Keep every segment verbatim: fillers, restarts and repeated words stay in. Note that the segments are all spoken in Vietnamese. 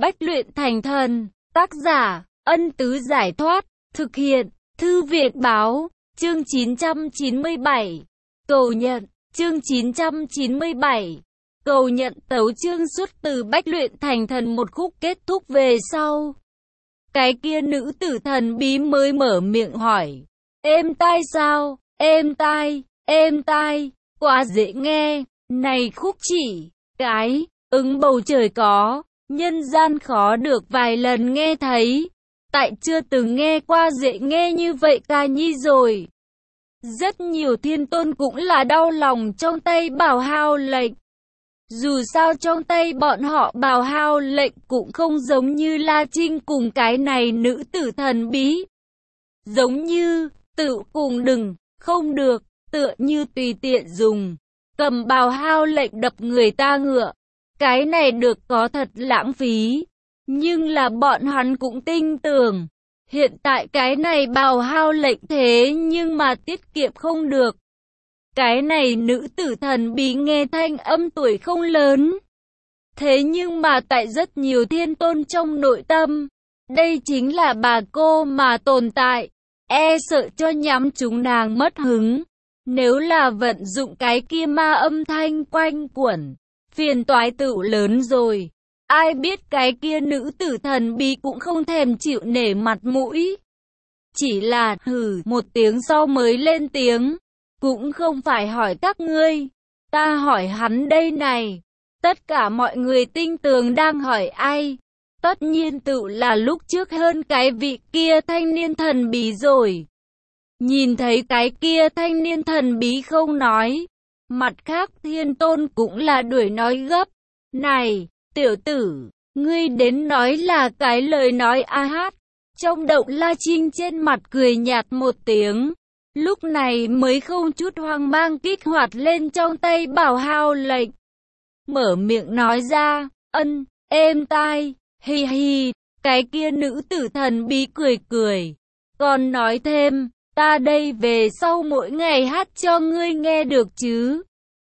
Bách luyện thành thần, tác giả, Ân Tứ Giải Thoát, thực hiện, Thư Viện Báo, chương chín trăm chín mươi bảy, cầu nhận, chương chín trăm chín mươi bảy, cầu nhận tấu chương xuất từ Bách luyện thành thần một khúc kết thúc về sau. Cái kia nữ tử thần bí mới mở miệng hỏi, êm tai sao, êm tai, êm tai, quá dễ nghe, này khúc chỉ, cái, ứng bầu trời có, nhân gian khó được vài lần nghe thấy, tại chưa từng nghe qua dễ nghe như vậy ca nhi rồi. Rất nhiều thiên tôn cũng là đau lòng trong tay Bảo Hao lệnh. Dù sao trong tay bọn họ Bảo Hao lệnh cũng không giống như La Trinh cùng cái này nữ tử thần bí. Giống như, tự cùng đừng, không được, tựa như tùy tiện dùng. Cầm Bảo Hao lệnh đập người ta ngựa. Cái này được có thật lãng phí. Nhưng là bọn hắn cũng tin tưởng. Hiện tại cái này Bảo Hao lệnh thế nhưng mà tiết kiệm không được. Cái này nữ tử thần bí nghe thanh âm tuổi không lớn. Thế nhưng mà tại rất nhiều thiên tôn trong nội tâm, đây chính là bà cô mà tồn tại, e sợ cho nhắm chúng nàng mất hứng. Nếu là vận dụng cái kia ma âm thanh quanh quẩn, phiền toái tựu lớn rồi. Ai biết cái kia nữ tử thần bí cũng không thèm chịu nể mặt mũi. Chỉ là hừ một tiếng sau mới lên tiếng. Cũng không phải hỏi các ngươi, ta hỏi hắn đây này. Tất cả mọi người tinh tường đang hỏi ai. Tất nhiên tự là lúc trước hơn cái vị kia thanh niên thần bí rồi. Nhìn thấy cái kia thanh niên thần bí không nói. Mặt khác thiên tôn cũng là đuổi nói gấp. Này, tiểu tử, ngươi đến nói là cái lời nói a hát. Trong động La Trinh trên mặt cười nhạt một tiếng. Lúc này mới không chút hoang mang kích hoạt lên trong tay Bảo Hao lệnh. Mở miệng nói ra, ân, êm tai, hi hi, cái kia nữ tử thần bí cười cười. Còn nói thêm, ta đây về sau mỗi ngày hát cho ngươi nghe được chứ.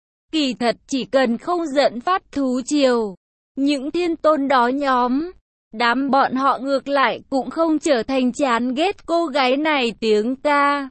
Kỳ thật chỉ cần không giận phát thú triều. Những thiên tôn đó nhóm, đám bọn họ ngược lại cũng không trở thành chán ghét cô gái này tiếng ca.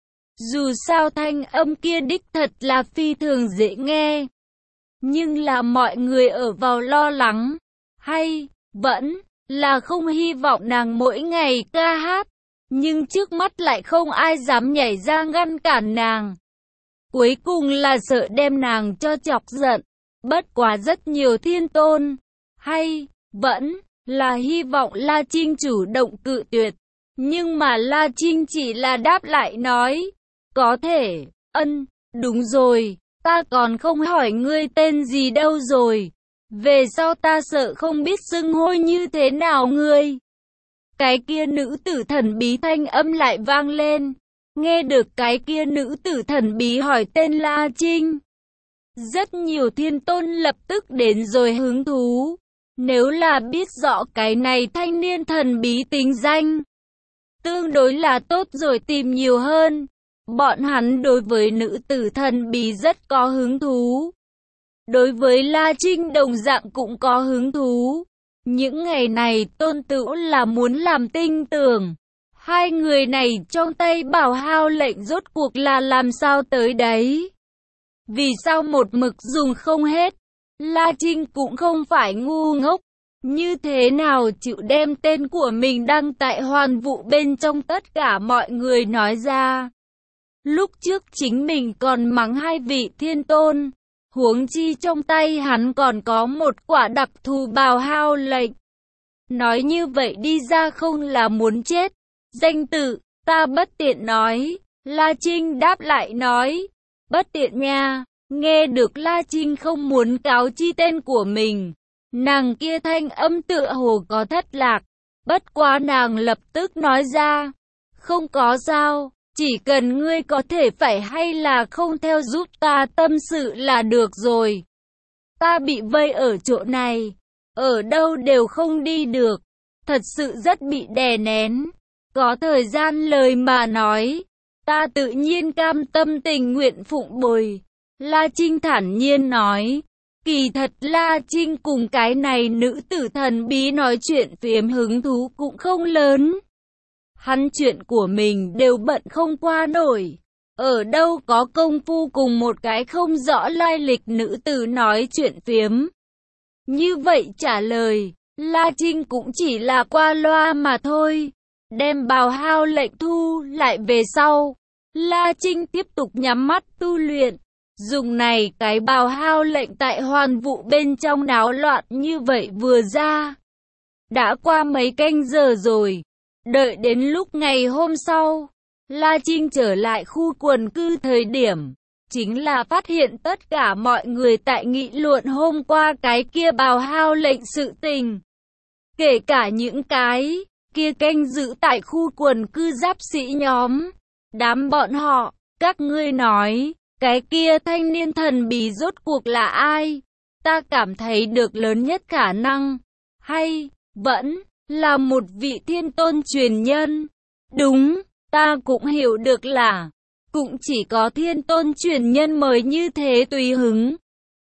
Dù sao thanh âm kia đích thật là phi thường dễ nghe. Nhưng là mọi người ở vào lo lắng. Hay, vẫn, là không hy vọng nàng mỗi ngày ca hát. Nhưng trước mắt lại không ai dám nhảy ra ngăn cản nàng. Cuối cùng là sợ đem nàng cho chọc giận. Bất quá rất nhiều thiên tôn. Hay, vẫn, là hy vọng La Trinh chủ động cự tuyệt. Nhưng mà La Trinh chỉ là đáp lại nói. Có thể, ân, đúng rồi, ta còn không hỏi ngươi tên gì đâu rồi. Về sau ta sợ không biết xưng hô như thế nào ngươi. Cái kia nữ tử thần bí thanh âm lại vang lên. Nghe được cái kia nữ tử thần bí hỏi tên La Trinh. Rất nhiều thiên tôn lập tức đến rồi hứng thú. Nếu là biết rõ cái này thanh niên thần bí tính danh, tương đối là tốt rồi tìm nhiều hơn. Bọn hắn đối với nữ tử thần bí rất có hứng thú. Đối với La Trinh đồng dạng cũng có hứng thú. Những ngày này Tôn Tửu là muốn làm tin tưởng. Hai người này trong tay Bảo Hao lệnh rốt cuộc là làm sao tới đấy. Vì sao một mực dùng không hết. La Trinh cũng không phải ngu ngốc. Như thế nào chịu đem tên của mình đăng tại hoàn vũ bên trong tất cả mọi người nói ra. Lúc trước chính mình còn mắng hai vị thiên tôn, huống chi trong tay hắn còn có một quả đặc thù Bảo Hao lệnh. Nói như vậy đi ra không là muốn chết. Danh tự, ta bất tiện nói. La Trinh đáp lại nói. Bất tiện nha. Nghe được La Trinh không muốn cáo chi tên của mình. Nàng kia thanh âm tựa hồ có thất lạc. Bất quá nàng lập tức nói ra. Không có sao. Chỉ cần ngươi có thể phải hay là không theo giúp ta tâm sự là được rồi. Ta bị vây ở chỗ này. Ở đâu đều không đi được. Thật sự rất bị đè nén. Có thời gian lời mà nói. Ta tự nhiên cam tâm tình nguyện phụng bồi. La Trinh thản nhiên nói. Kỳ thật La Trinh cùng cái này nữ tử thần bí nói chuyện phiếm hứng thú cũng không lớn. Hắn chuyện của mình đều bận không qua nổi. Ở đâu có công phu cùng một cái không rõ lai lịch nữ tử nói chuyện phiếm. Như vậy trả lời, La Trinh cũng chỉ là qua loa mà thôi. Đem bào hao lệnh thu lại về sau, La Trinh tiếp tục nhắm mắt tu luyện. Dùng này cái bào hao lệnh tại hoàn vũ bên trong náo loạn như vậy vừa ra. Đã qua mấy canh giờ rồi. Đợi đến lúc ngày hôm sau, La Trinh trở lại khu quần cư thời điểm, chính là phát hiện tất cả mọi người tại nghị luận hôm qua cái kia bào hao lệnh sự tình. Kể cả những cái kia canh giữ tại khu quần cư giáp sĩ nhóm. Đám bọn họ, các ngươi nói, cái kia thanh niên thần bí rốt cuộc là ai? Ta cảm thấy được lớn nhất khả năng, hay, vẫn, là một vị thiên tôn truyền nhân. Đúng, ta cũng hiểu được là, cũng chỉ có thiên tôn truyền nhân mới như thế tùy hứng.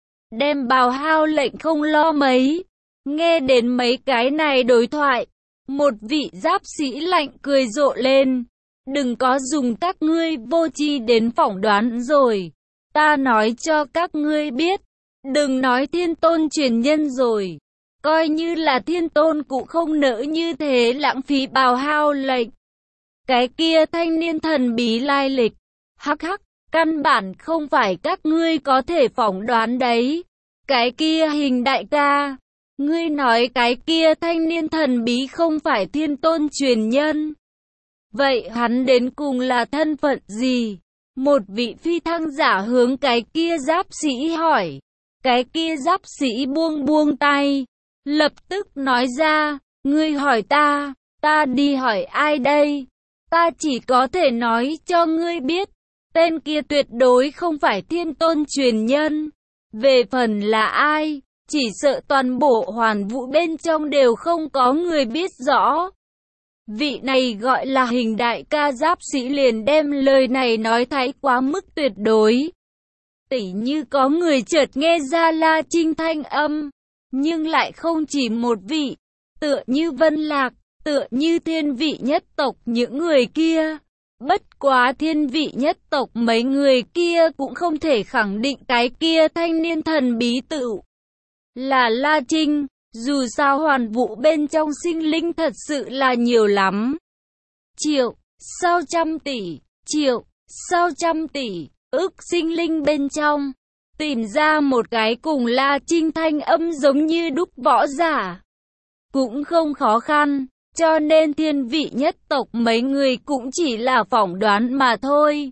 Đem bào hao lệnh không lo mấy. Nghe đến mấy cái này đối thoại, một vị giáp sĩ lạnh cười rộ lên. Đừng có dùng các ngươi vô tri đến phỏng đoán rồi. Ta nói cho các ngươi biết, đừng nói thiên tôn truyền nhân rồi. Coi như là thiên tôn cũng không nỡ như thế lãng phí bào hao lệnh. Cái kia thanh niên thần bí lai lịch, hắc hắc, căn bản không phải các ngươi có thể phỏng đoán đấy. Cái kia Hình đại ca, ngươi nói cái kia thanh niên thần bí không phải thiên tôn truyền nhân. Vậy hắn đến cùng là thân phận gì? Một vị phi thăng giả hướng cái kia giáp sĩ hỏi. Cái kia giáp sĩ buông buông tay, lập tức nói ra, ngươi hỏi ta, ta đi hỏi ai đây? Ta chỉ có thể nói cho ngươi biết, tên kia tuyệt đối không phải thiên tôn truyền nhân. Về phần là ai, chỉ sợ toàn bộ hoàn vũ bên trong đều không có người biết rõ. Vị này gọi là Hình đại ca giáp sĩ liền đem lời này nói thái quá mức tuyệt đối. Tỉ như có người chợt nghe ra La Trinh thanh âm, nhưng lại không chỉ một vị, tựa như Vân Lạc, tựa như thiên vị nhất tộc những người kia. Bất quá thiên vị nhất tộc mấy người kia cũng không thể khẳng định cái kia thanh niên thần bí tự là La Trinh. Dù sao hoàn vũ bên trong sinh linh thật sự là nhiều lắm. Triệu, sau trăm tỷ, triệu, sau trăm tỷ, ức sinh linh bên trong. Tìm ra một cái cùng La Trinh thanh âm giống như đúc võ giả cũng không khó khăn, cho nên thiên vị nhất tộc mấy người cũng chỉ là phỏng đoán mà thôi.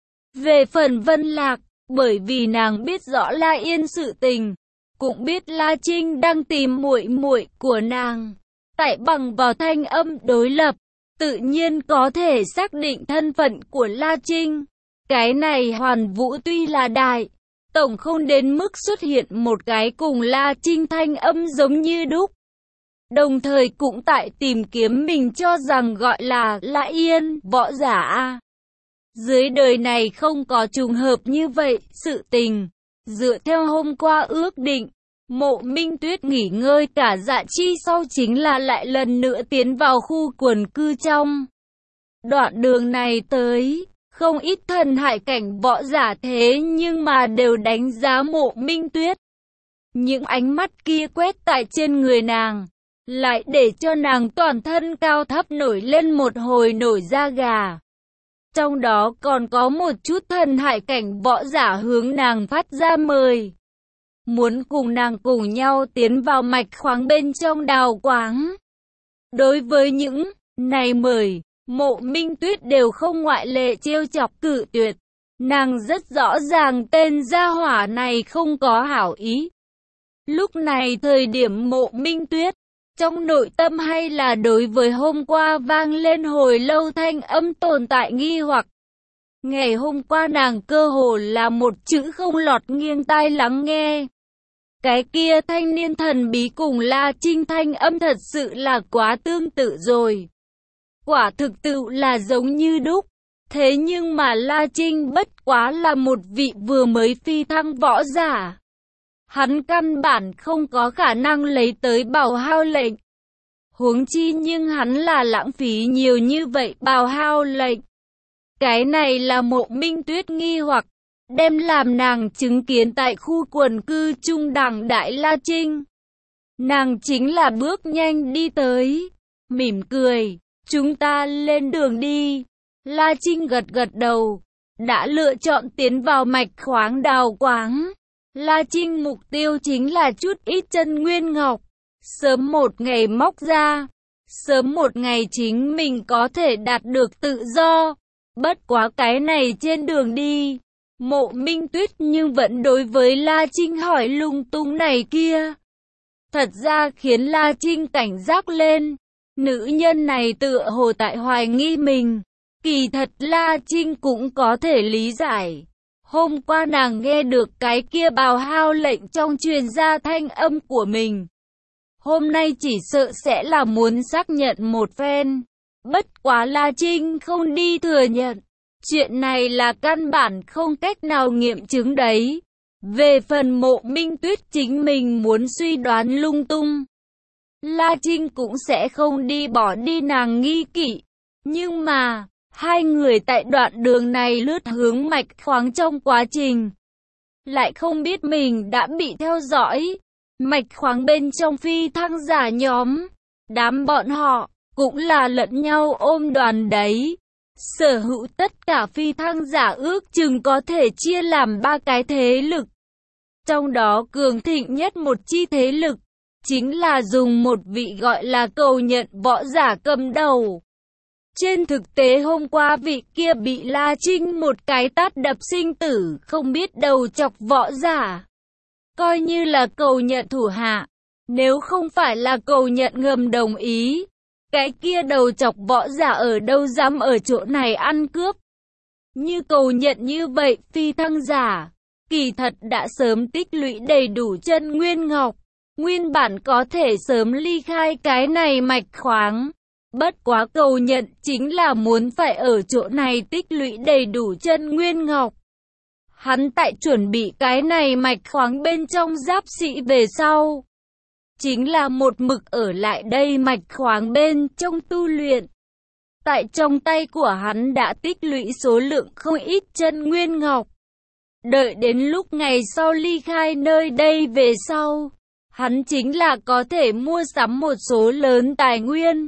Về phần Vân Lạc, bởi vì nàng biết rõ La Yên sự tình, cũng biết La Trinh đang tìm muội muội của nàng, tại bằng vào thanh âm đối lập, tự nhiên có thể xác định thân phận của La Trinh. Cái này hoàn vũ tuy là đại, tổng không đến mức xuất hiện một cái cùng La Trinh thanh âm giống như đúc. Đồng thời cũng tại tìm kiếm mình cho rằng gọi là La Yên, võ giả. Dưới đời này không có trùng hợp như vậy, sự tình. Dựa theo hôm qua ước định, Mộ Minh Tuyết nghỉ ngơi cả dạ chi sau chính là lại lần nữa tiến vào khu quần cư trong. Đoạn đường này tới, không ít thần hải cảnh võ giả thế nhưng mà đều đánh giá Mộ Minh Tuyết. Những ánh mắt kia quét tại trên người nàng, lại để cho nàng toàn thân cao thấp nổi lên một hồi nổi da gà. Trong đó còn có một chút thần hải cảnh võ giả hướng nàng phát ra mời. Muốn cùng nàng cùng nhau tiến vào mạch khoáng bên trong đào quáng. Đối với những này mời, Mộ Minh Tuyết đều không ngoại lệ trêu chọc cự tuyệt. Nàng rất rõ ràng tên gia hỏa này không có hảo ý. Lúc này thời điểm Mộ Minh Tuyết, trong nội tâm hay là đối với hôm qua vang lên hồi lâu thanh âm tồn tại nghi hoặc. Ngày hôm qua nàng cơ hồ là một chữ không lọt nghiêng tai lắng nghe. Cái kia thanh niên thần bí cùng La Trinh thanh âm thật sự là quá tương tự rồi. Quả thực tự là giống như đúc. Thế nhưng mà La Trinh bất quá là một vị vừa mới phi thăng võ giả. hắn căn bản không có khả năng lấy tới bào hao lệnh. Huống chi nhưng hắn là lãng phí nhiều như vậy bào hao lệnh. Cái này là Mộ Minh Tuyết nghi hoặc, đem làm nàng chứng kiến tại khu quần cư trung đẳng Đại La Trinh. Nàng chính là bước nhanh đi tới, mỉm cười, chúng ta lên đường đi. La Trinh gật gật đầu, đã lựa chọn tiến vào mạch khoáng đào quáng. La Trinh mục tiêu chính là chút ít chân nguyên ngọc, sớm một ngày móc ra, sớm một ngày chính mình có thể đạt được tự do. Bất quá cái này trên đường đi, Mộ Minh Tuyết nhưng vẫn đối với La Trinh hỏi lung tung này kia. Thật ra khiến La Trinh cảnh giác lên, nữ nhân này tựa hồ tại hoài nghi mình. Kỳ thật La Trinh cũng có thể lý giải. Hôm qua nàng nghe được cái kia bào hao lệnh trong truyền ra thanh âm của mình. Hôm nay chỉ sợ sẽ là muốn xác nhận một phen. Bất quá La Trinh không đi thừa nhận. Chuyện này là căn bản không cách nào nghiệm chứng đấy. Về phần Mộ Minh Tuyết chính mình muốn suy đoán lung tung, La Trinh cũng sẽ không đi bỏ đi nàng nghi kỵ. Nhưng mà, hai người tại đoạn đường này lướt hướng mạch khoáng trong quá trình, lại không biết mình đã bị theo dõi. Mạch khoáng bên trong phi thăng giả nhóm, đám bọn họ, cũng là lẫn nhau ôm đoàn đấy. Sở hữu tất cả phi thăng giả ước chừng có thể chia làm ba cái thế lực. Trong đó cường thịnh nhất một chi thế lực, chính là dùng một vị gọi là Cầu Nhận võ giả cầm đầu. Trên thực tế hôm qua vị kia bị La Trinh một cái tát đập sinh tử, không biết đầu chọc võ giả. Coi như là Cầu Nhận thủ hạ, nếu không phải là Cầu Nhận ngầm đồng ý, cái kia đầu chọc võ giả ở đâu dám ở chỗ này ăn cướp. Như Cầu Nhận như vậy phi thăng giả, kỳ thật đã sớm tích lũy đầy đủ chân nguyên ngọc, nguyên bản có thể sớm ly khai cái này mạch khoáng. Bất quá Cầu Nhận chính là muốn phải ở chỗ này tích lũy đầy đủ chân nguyên ngọc. Hắn tại chuẩn bị cái này mạch khoáng bên trong giáp sĩ về sau, chính là một mực ở lại đây mạch khoáng bên trong tu luyện. Tại trong tay của hắn đã tích lũy số lượng không ít chân nguyên ngọc. Đợi đến lúc ngày sau ly khai nơi đây về sau, hắn chính là có thể mua sắm một số lớn tài nguyên,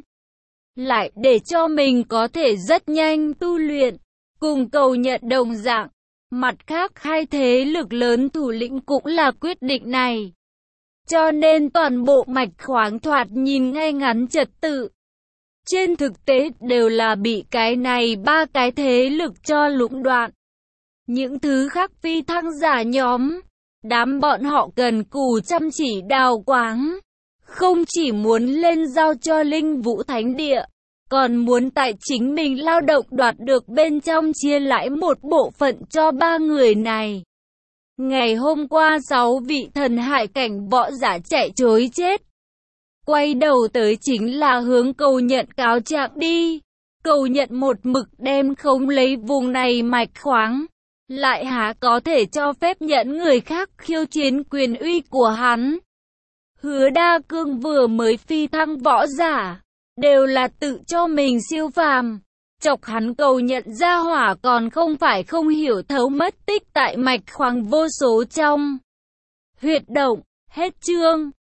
lại để cho mình có thể rất nhanh tu luyện, cùng Cầu Nhận đồng dạng. Mặt khác hai thế lực lớn thủ lĩnh cũng là quyết định này. Cho nên toàn bộ mạch khoáng thoạt nhìn ngay ngắn trật tự, trên thực tế đều là bị cái này ba cái thế lực cho lũng đoạn. Những thứ khác phi thăng giả nhóm, đám bọn họ cần cù chăm chỉ đào quáng, không chỉ muốn lên giao cho Linh Vũ Thánh Địa, còn muốn tại chính mình lao động đoạt được bên trong chia lãi một bộ phận cho ba người này. Ngày hôm qua sáu vị thần hải cảnh võ giả chạy trối chết, quay đầu tới chính là hướng Cầu Nhận cáo trạng đi. Cầu Nhận một mực đem không lấy vùng này mạch khoáng, lại há có thể cho phép nhận người khác khiêu chiến quyền uy của hắn. Hứa Đa Cương vừa mới phi thăng võ giả, đều là tự cho mình siêu phàm. Chọc hắn Cầu Nhận ra hỏa còn không phải không hiểu thấu mất tích tại mạch khoáng vô số trong huyệt động. Hết chương.